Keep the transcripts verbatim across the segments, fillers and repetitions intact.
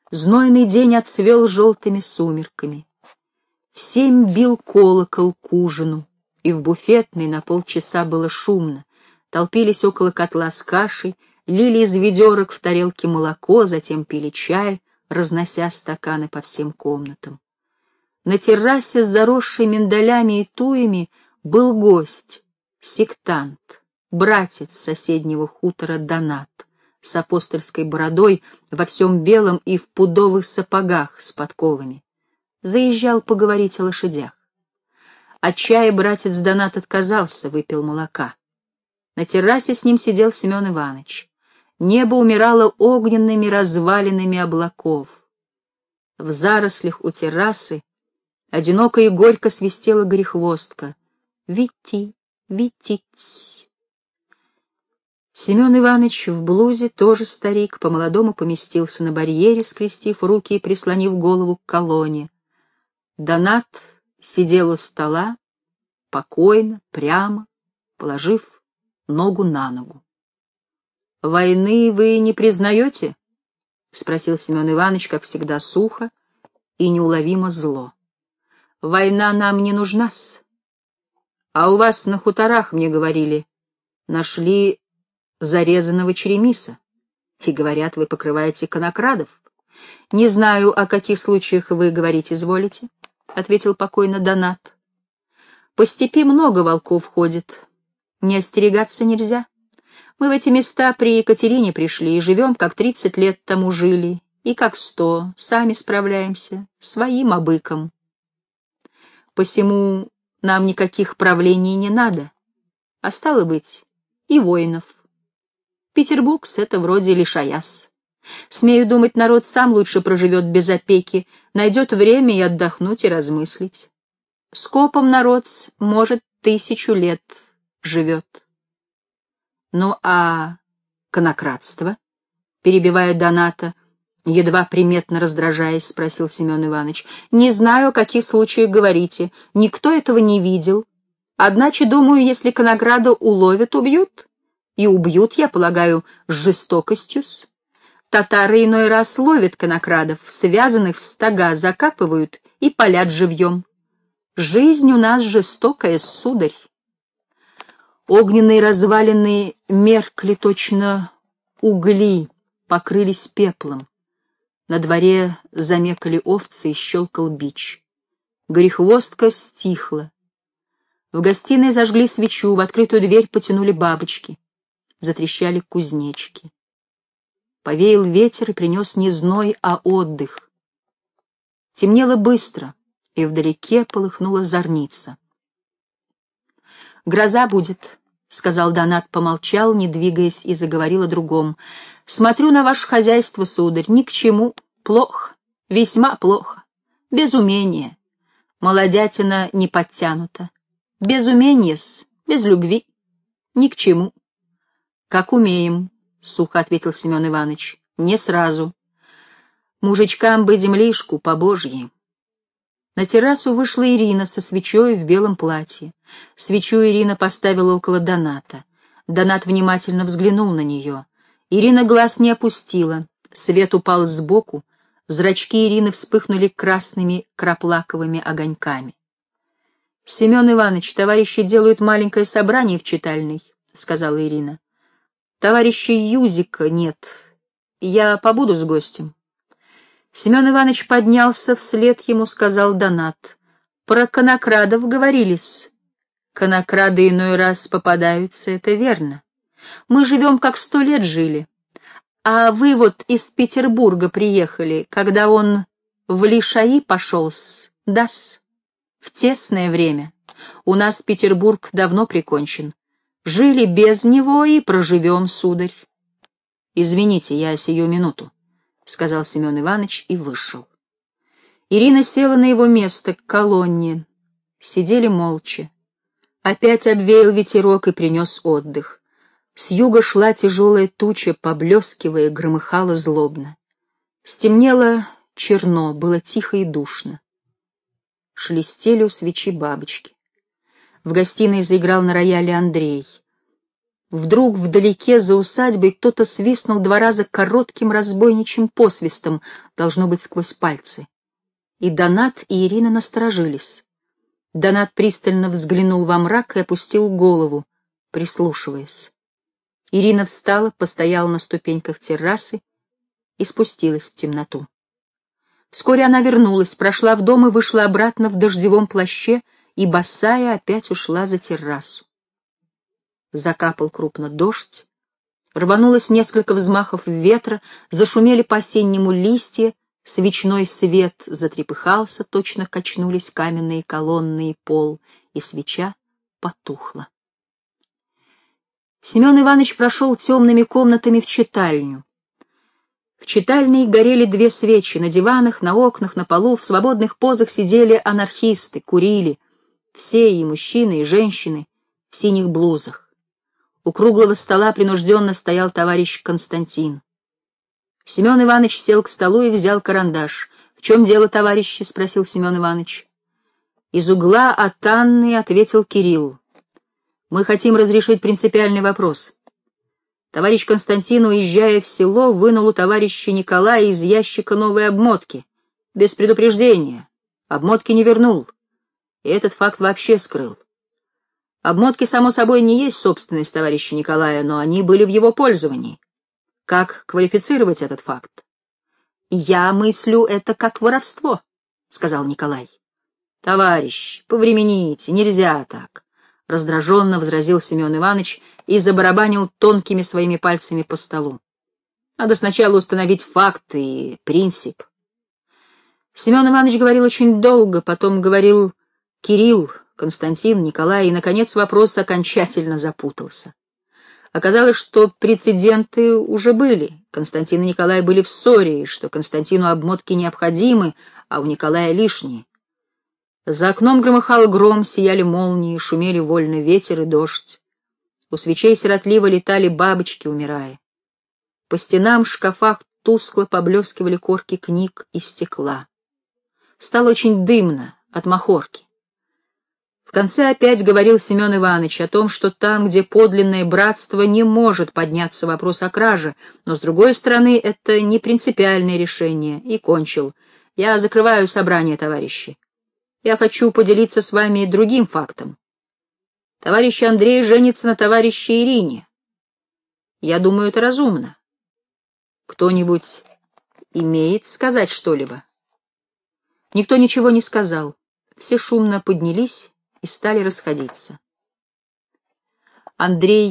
Знойный день отцвел желтыми сумерками. В семь бил колокол к ужину, и в буфетной на полчаса было шумно. Толпились около котла с кашей, лили из ведерок в тарелке молоко, затем пили чай, разнося стаканы по всем комнатам. На террасе с заросшей миндалями и туями был гость, сектант, братец соседнего хутора Донат, с апостольской бородой, во всем белом и в пудовых сапогах с подковами. Заезжал поговорить о лошадях. От чая братец Донат отказался, выпил молока. На террасе с ним сидел Семен Иванович. Небо умирало огненными развалинами облаков. В зарослях у террасы одиноко и горько свистела горехвостка. Вити, витить. Семен Иванович в блузе, тоже старик, по-молодому поместился на барьере, скрестив руки и прислонив голову к колонне. Донат сидел у стола, покойно, прямо, положив ногу на ногу. — Войны вы не признаете? — спросил Семен Иванович, как всегда, сухо и неуловимо зло. — Война нам не нужна-с. А у вас на хуторах, мне говорили, нашли зарезанного черемиса, и, говорят, вы покрываете конокрадов. — Не знаю, о каких случаях вы говорить изволите, — ответил покойно Донат. — По степи много волков ходит, не остерегаться нельзя. Мы в эти места при Екатерине пришли и живем, как тридцать лет тому жили, и как сто, сами справляемся, своим обыком. Посему нам никаких правлений не надо, а стало быть, и воинов. Петербургс — это вроде Лишаяс. Смею думать, народ сам лучше проживет без опеки, найдет время и отдохнуть, и размыслить. Скопом народ, может, тысячу лет живет. Ну а конокрадство, перебивая Доната, едва приметно раздражаясь, спросил Семен Иванович. Не знаю, о каких случаях говорите, никто этого не видел. Одначе, думаю, если конокрада уловят, убьют. И убьют, я полагаю, с жестокостью-с. Татары иной раз ловят конокрадов, связанных в стога закапывают и палят живьем. Жизнь у нас жестокая, сударь. Огненные развалины меркли, точно угли, покрылись пеплом. На дворе замекали овцы и щелкал бич. Горехвостка стихла. В гостиной зажгли свечу, в открытую дверь потянули бабочки. Затрещали кузнечики. Повеял ветер и принес не зной, а отдых. Темнело быстро, и вдалеке полыхнула зорница. «Гроза будет», — сказал Донат, помолчал, не двигаясь, и заговорил о другом. «Смотрю на ваше хозяйство, сударь, ни к чему. Плохо, весьма плохо. Без умения. Молодятина не подтянута. Без умения-с, без любви. Ни к чему». «Как умеем», — сухо ответил Семен Иванович. «Не сразу. Мужичкам бы землишку по-божьи». На террасу вышла Ирина со свечой в белом платье. Свечу Ирина поставила около Доната. Донат внимательно взглянул на нее. Ирина глаз не опустила. Свет упал сбоку. Зрачки Ирины вспыхнули красными краплаковыми огоньками. — Семен Иванович, товарищи делают маленькое собрание в читальной, — сказала Ирина. — Товарища Юзика нет. Я побуду с гостем. Семен Иванович поднялся, вслед ему сказал Донат. — Про конокрадов говорились. Конокрады иной раз попадаются, это верно. Мы живем, как сто лет жили. А вы вот из Петербурга приехали, когда он в Лишаи пошел-с, да-с, в тесное время. У нас Петербург давно прикончен. Жили без него и проживем, сударь. — Извините, я сию минуту, — сказал Семен Иванович и вышел. Ирина села на его место к колонне. Сидели молча. Опять обвеял ветерок и принес отдых. С юга шла тяжелая туча, поблескивая, громыхала злобно. Стемнело черно, было тихо и душно. Шелестели у свечи бабочки. В гостиной заиграл на рояле Андрей. Вдруг вдалеке за усадьбой кто-то свистнул два раза коротким разбойничьим посвистом, должно быть, сквозь пальцы. И Донат, и Ирина насторожились. Донат пристально взглянул во мрак и опустил голову, прислушиваясь. Ирина встала, постояла на ступеньках террасы и спустилась в темноту. Вскоре она вернулась, прошла в дом и вышла обратно в дождевом плаще, и босая опять ушла за террасу. Закапал крупно дождь, рванулось несколько взмахов ветра, зашумели по-осеннему листья, свечной свет затрепыхался, точно качнулись каменные колонны и пол, и свеча потухла. Семен Иванович прошел темными комнатами в читальню. В читальне горели две свечи, на диванах, на окнах, на полу, в свободных позах сидели анархисты, курили, все, и мужчины, и женщины, в синих блузах. У круглого стола принужденно стоял товарищ Константин. Семен Иванович сел к столу и взял карандаш. — В чем дело, товарищи? — спросил Семен Иванович. Из угла от Анны ответил Кирилл. — Мы хотим разрешить принципиальный вопрос. Товарищ Константин, уезжая в село, вынул у товарища Николая из ящика новые обмотки. Без предупреждения. Обмотки не вернул. И этот факт вообще скрыл. Обмотки, само собой, не есть собственность товарища Николая, но они были в его пользовании. Как квалифицировать этот факт? — Я мыслю это как воровство, — сказал Николай. — Товарищ, повремените, нельзя так, — раздраженно возразил Семен Иванович и забарабанил тонкими своими пальцами по столу. Надо сначала установить факт и принцип. Семен Иванович говорил очень долго, потом говорил Кирилл, Константин, Николай, и, наконец, вопрос окончательно запутался. Оказалось, что прецеденты уже были. Константин и Николай были в ссоре, и что Константину обмотки необходимы, а у Николая лишние. За окном громыхал гром, сияли молнии, шумели вольно ветер и дождь. У свечей сиротливо летали бабочки, умирая. По стенам в шкафах тускло поблескивали корки книг и стекла. Стало очень дымно от махорки. В конце опять говорил Семен Иванович о том, что там, где подлинное братство, не может подняться вопрос о краже, но, с другой стороны, это не принципиальное решение, и кончил. Я закрываю собрание, товарищи. Я хочу поделиться с вами другим фактом. Товарищ Андрей женится на товарище Ирине. Я думаю, это разумно. Кто-нибудь имеет сказать что-либо? Никто ничего не сказал. Все шумно поднялись и стали расходиться. Андрей,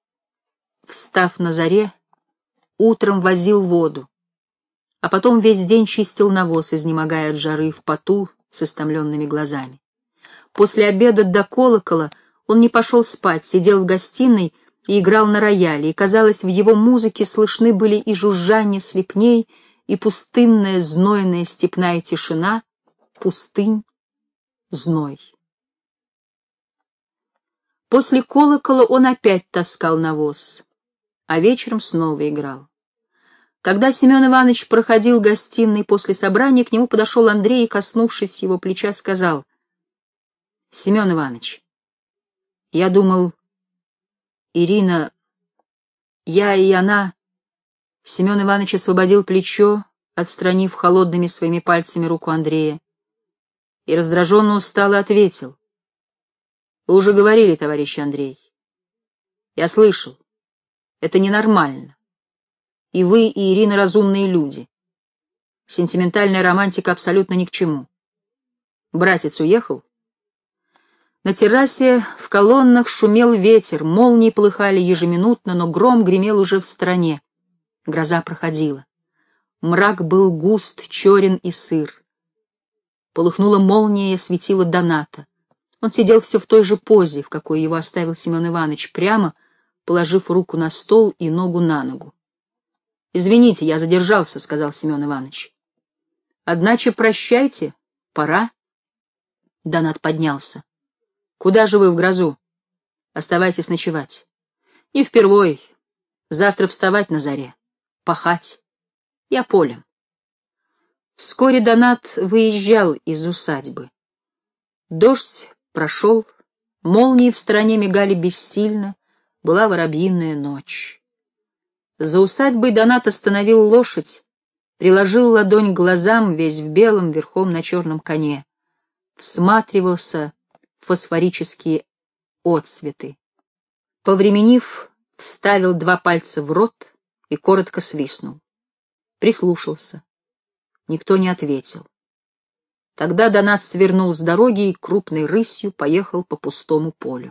встав на заре, утром возил воду, а потом весь день чистил навоз, изнемогая от жары, в поту, с истомленными глазами. После обеда до колокола он не пошел спать, сидел в гостиной и играл на рояле, и, казалось, в его музыке слышны были и жужжание слепней, и пустынная знойная степная тишина, пустынь, зной. После колокола он опять таскал навоз, а вечером снова играл. Когда Семен Иванович проходил гостиной после собрания, к нему подошел Андрей и, коснувшись его плеча, сказал: — Семен Иванович, я думал, Ирина, я и она... Семен Иванович освободил плечо, отстранив холодными своими пальцами руку Андрея, и раздраженно устало ответил: — Вы уже говорили, товарищ Андрей. Я слышал. Это ненормально. И вы, и Ирина разумные люди. Сентиментальная романтика абсолютно ни к чему. Братец уехал? На террасе в колоннах шумел ветер, молнии полыхали ежеминутно, но гром гремел уже в стороне. Гроза проходила. Мрак был густ, черен и сыр. Полыхнула молния и осветила Доната. Он сидел все в той же позе, в какой его оставил Семен Иванович, прямо положив руку на стол и ногу на ногу. — Извините, я задержался, — сказал Семен Иванович. — Одначе прощайте, пора. Донат поднялся. — Куда же вы в грозу? Оставайтесь ночевать. — Не впервой. Завтра вставать на заре. Пахать. Я полем. Вскоре Донат выезжал из усадьбы. Дождь прошел, молнии в стороне мигали бессильно, была воробьиная ночь. За усадьбой Донат остановил лошадь, приложил ладонь к глазам, весь в белом, верхом на черном коне, всматривался в фосфорические отсветы. Повременив, вставил два пальца в рот и коротко свистнул. Прислушался. Никто не ответил. Тогда Донат свернул с дороги и крупной рысью поехал по пустому полю.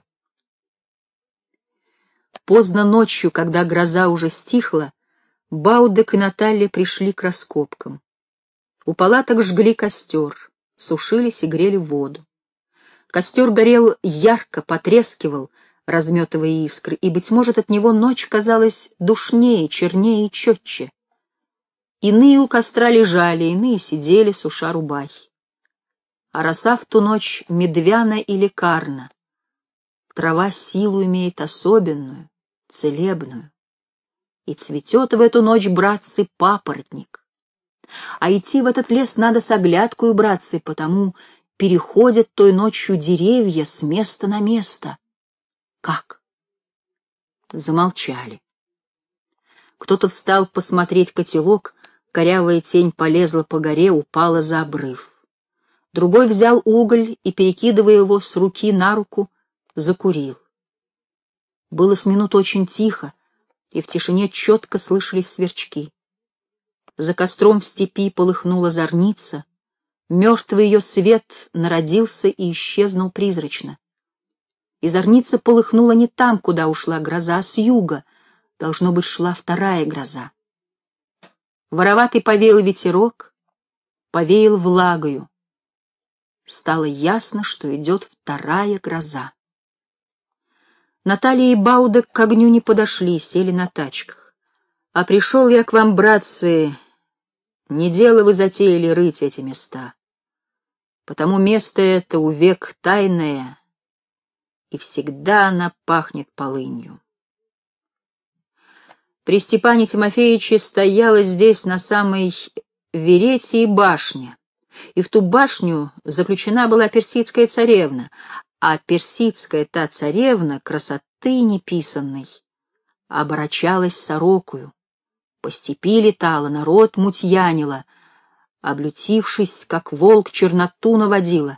Поздно ночью, когда гроза уже стихла, Баудек и Наталья пришли к раскопкам. У палаток жгли костер, сушились и грели воду. Костер горел ярко, потрескивал, разметывая искры, и, быть может, от него ночь казалась душнее, чернее и четче. Иные у костра лежали, иные сидели, суша рубахи. А роса в ту ночь медвяна и лекарна. Трава силу имеет особенную, целебную. И цветет в эту ночь, братцы, папоротник. А идти в этот лес надо с оглядкою, братцы, потому переходят той ночью деревья с места на место. Как? Замолчали. Кто-то встал посмотреть котелок, корявая тень полезла по горе, упала за обрыв. Другой взял уголь и, перекидывая его с руки на руку, закурил. Было с минут очень тихо, и в тишине четко слышались сверчки. За костром в степи полыхнула зорница, мертвый ее свет народился и исчезнул призрачно. И зорница полыхнула не там, куда ушла гроза, а с юга, должно быть, шла вторая гроза. Вороватый повеял ветерок, повеял влагою. Стало ясно, что идет вторая гроза. Наталья и Баудек к огню не подошли, сели на тачках. А пришел я к вам, братцы, не дело вы затеяли рыть эти места. Потому место это увек тайное, и всегда она пахнет полынью. При Степане Тимофеевиче стояла здесь на самой верете и башне, и в ту башню заключена была персидская царевна, а персидская та царевна красоты неписанной оборачалась сорокую, по степи летала, народ мутьянила, облютившись, как волк, черноту наводила.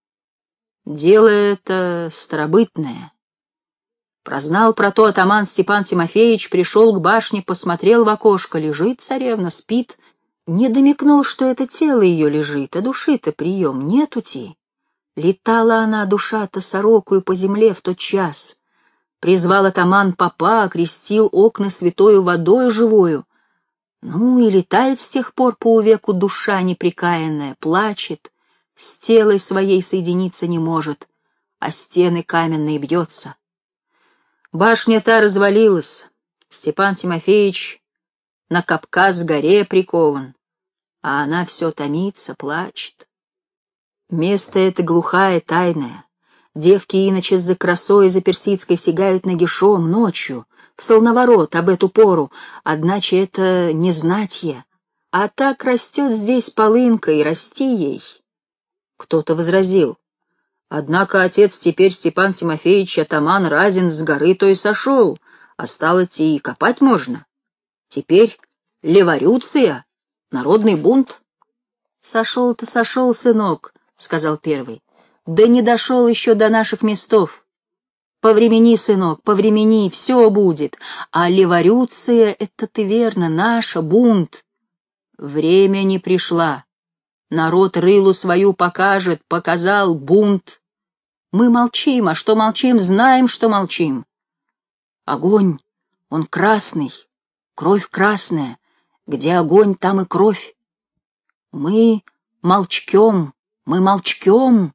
Дело это старобытное. Прознал про то атаман Степан Тимофеевич, пришел к башне, посмотрел в окошко, лежит царевна, спит, не домекнул, что это тело ее лежит, а души-то прием нетути. Летала она, душа-то, сорокую по земле в тот час. Призвал атаман попа, окрестил окна святою водою живою. Ну и летает с тех пор по увеку душа непрекаянная, плачет, с телой своей соединиться не может, а стены каменные бьется. Башня та развалилась, Степан Тимофеевич на Кавказ горе прикован, а она все томится, плачет. Место это глухое, тайное. Девки иначе за красой, за персидской сигают нагишом ночью, в солноворот об эту пору, одначе это не знатье, а так растет здесь полынка, и расти ей. Кто-то возразил: однако отец теперь Степан Тимофеевич атаман Разин с горы той сошел, а стало идти и копать можно. Теперь леворюция, народный бунт. Сошел-то сошел, сынок, — сказал первый, — да не дошел еще до наших местов. Повремени, сынок, повремени, все будет. А леворюция — это ты верно, наша, бунт. Время не пришла. Народ рылу свою покажет, показал бунт. Мы молчим, а что молчим, знаем, что молчим. Огонь, он красный, кровь красная. Где огонь, там и кровь. Мы молчкем, мы молчкем.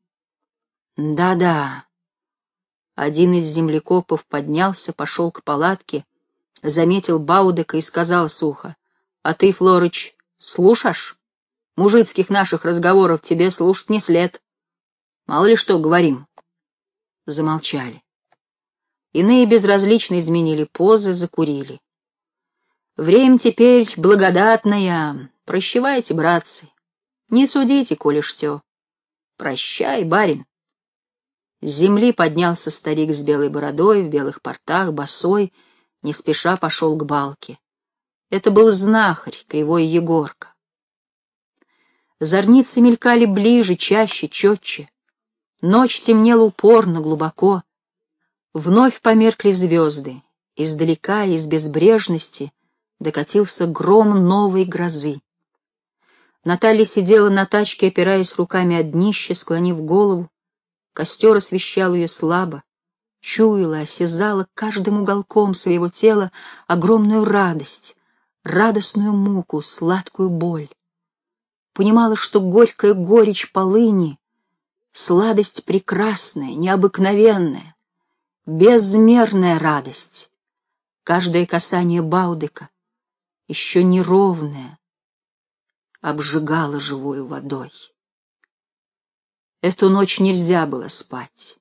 Да-да. Один из землекопов поднялся, пошел к палатке, заметил Баудека и сказал сухо: — А ты, Флорыч, слушаешь? Мужицких наших разговоров тебе слушать не след. Мало ли что говорим. Замолчали. Иные безразлично изменили позы, закурили. Время теперь благодатное. Прощавайте, братцы. Не судите, коли что. Прощай, барин. С земли поднялся старик с белой бородой, в белых портах, босой, не спеша пошел к балке. Это был знахарь, кривой Егорка. Зорницы мелькали ближе, чаще, четче. Ночь темнела упорно, глубоко. Вновь померкли звезды. Издалека, из безбрежности, докатился гром новой грозы. Наталья сидела на тачке, опираясь руками о днище, склонив голову. Костер освещал ее слабо, чуяла, осязала каждым уголком своего тела огромную радость, радостную муку, сладкую боль. Понимала, что горькая горечь полыни — сладость прекрасная, необыкновенная, безмерная радость. Каждое касание Баудыка, еще неровное, обжигало живою водой. Эту ночь нельзя было спать.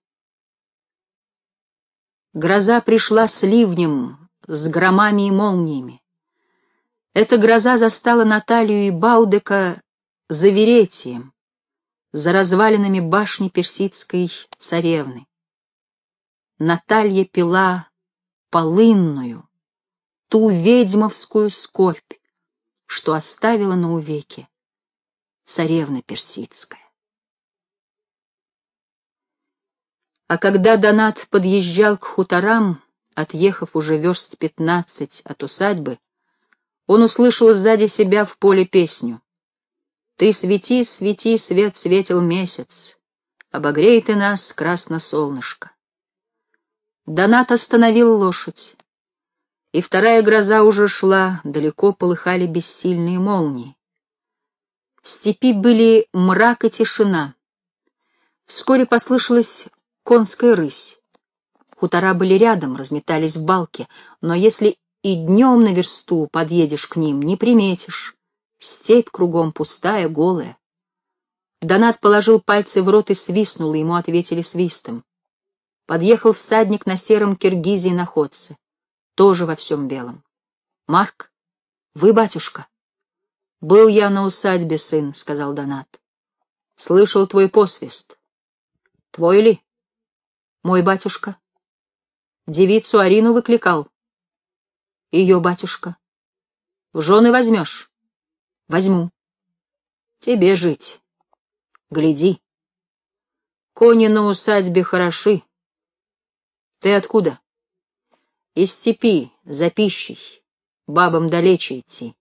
Гроза пришла с ливнем, с громами и молниями. Эта гроза застала Наталью и Баудыка за Веретием, за развалинами башни персидской царевны. Наталья пила полынную, ту ведьмовскую скорбь, что оставила на увеки царевна персидская. А когда Донат подъезжал к хуторам, отъехав уже верст пятнадцать от усадьбы, он услышал сзади себя в поле песню: «Ты свети, свети, свет светил месяц, обогрей ты нас, красно солнышко». Донат остановил лошадь, и вторая гроза уже шла, далеко полыхали бессильные молнии. В степи были мрак и тишина. Вскоре послышалась конская рысь. Хутора были рядом, разметались в балке, но если и днем на версту подъедешь к ним, не приметишь. Степь кругом пустая, голая. Донат положил пальцы в рот и свистнул, и ему ответили свистом. Подъехал всадник на сером киргизе и находце, тоже во всем белом. — Марк, вы, батюшка? — Был я на усадьбе, сын, — сказал Донат. — Слышал твой посвист. — Твой ли? — Мой, батюшка. — Девицу Арину выкликал. — Ее, батюшка. — В жены возьмешь? — Возьму. — Тебе жить. Гляди. Кони на усадьбе хороши. Ты откуда? Из степи, за пищей. Бабам далече идти.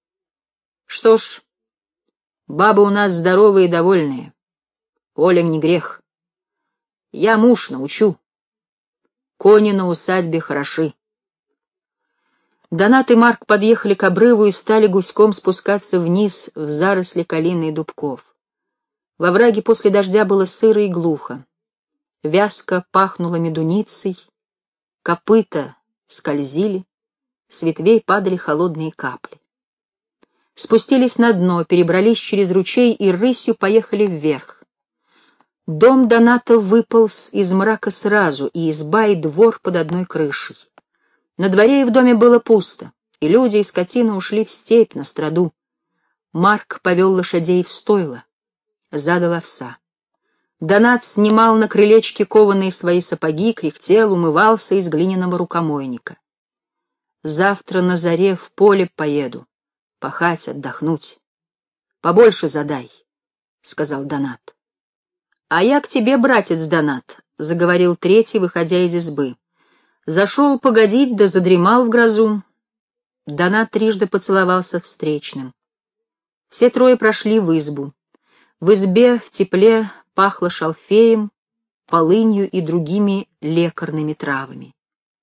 Что ж, бабы у нас здоровые и довольные. Оля не грех. Я муж научу. Кони на усадьбе хороши. Донат и Марк подъехали к обрыву и стали гуськом спускаться вниз в заросли калины и дубков. Во враге после дождя было сыро и глухо. Вязко пахнуло медуницей, копыта скользили, с ветвей падали холодные капли. Спустились на дно, перебрались через ручей и рысью поехали вверх. Дом Доната выполз из мрака сразу, и изба, и двор под одной крышей. На дворе и в доме было пусто, и люди, и скотина ушли в степь на страду. Марк повел лошадей в стойло, задал овса. Донат снимал на крылечке кованые свои сапоги, кряхтел, умывался из глиняного рукомойника. «Завтра на заре в поле поеду, пахать, отдохнуть. Побольше задай», — сказал Донат. «А я к тебе, братец Донат», — заговорил третий, выходя из избы. «Зашел погодить, да задремал в грозу». Донат трижды поцеловался встречным. Все трое прошли в избу. В избе в тепле пахло шалфеем, полынью и другими лекарными травами.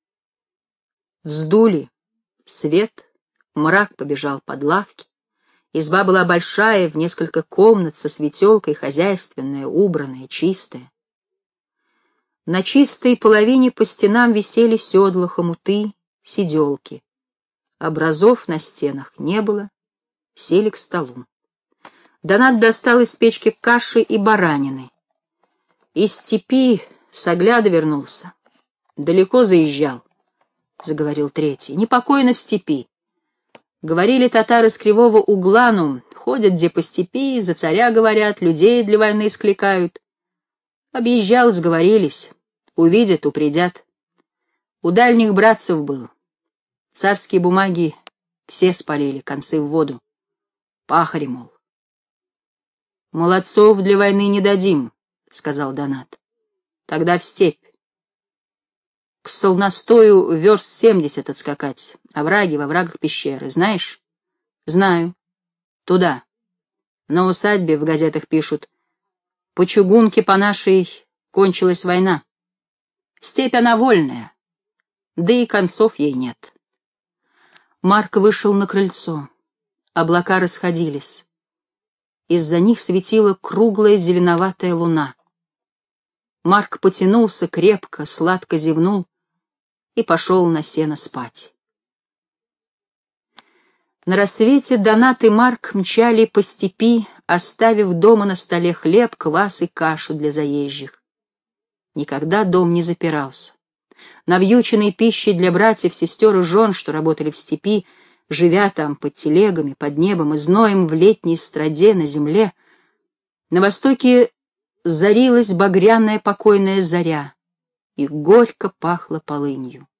Вздули свет, мрак побежал под лавки. Изба была большая, в несколько комнат, со светелкой, хозяйственная, убранная, чистая. На чистой половине по стенам висели седла, хомуты, сиделки. Образов на стенах не было, сели к столу. Донат достал из печки каши и баранины. Из степи с огляда вернулся. Далеко заезжал, — заговорил третий. Непокойно в степи. Говорили татары с Кривого Угла, ну, ходят где по степи, за царя говорят, людей для войны скликают. Объезжал, сговорились. Увидят, упредят. У дальних братцев был. Царские бумаги все спалили, концы в воду. Пахари, мол. «Молодцов для войны не дадим», — сказал Донат. «Тогда в степь. К Солностою верст семьдесят отскакать. Овраги, во врагах пещеры. Знаешь?» «Знаю. Туда. На усадьбе в газетах пишут. По чугунке по нашей кончилась война. Степь она вольная, да и концов ей нет». Марк вышел на крыльцо. Облака расходились. Из-за них светила круглая зеленоватая луна. Марк потянулся крепко, сладко зевнул и пошел на сено спать. На рассвете Донат и Марк мчали по степи, оставив дома на столе хлеб, квас и кашу для заезжих. Никогда дом не запирался. Навьюченной пищей для братьев, сестер и жен, что работали в степи, живя там под телегами, под небом и зноем в летней страде на земле, на востоке зарилась багряная покойная заря, и горько пахло полынью.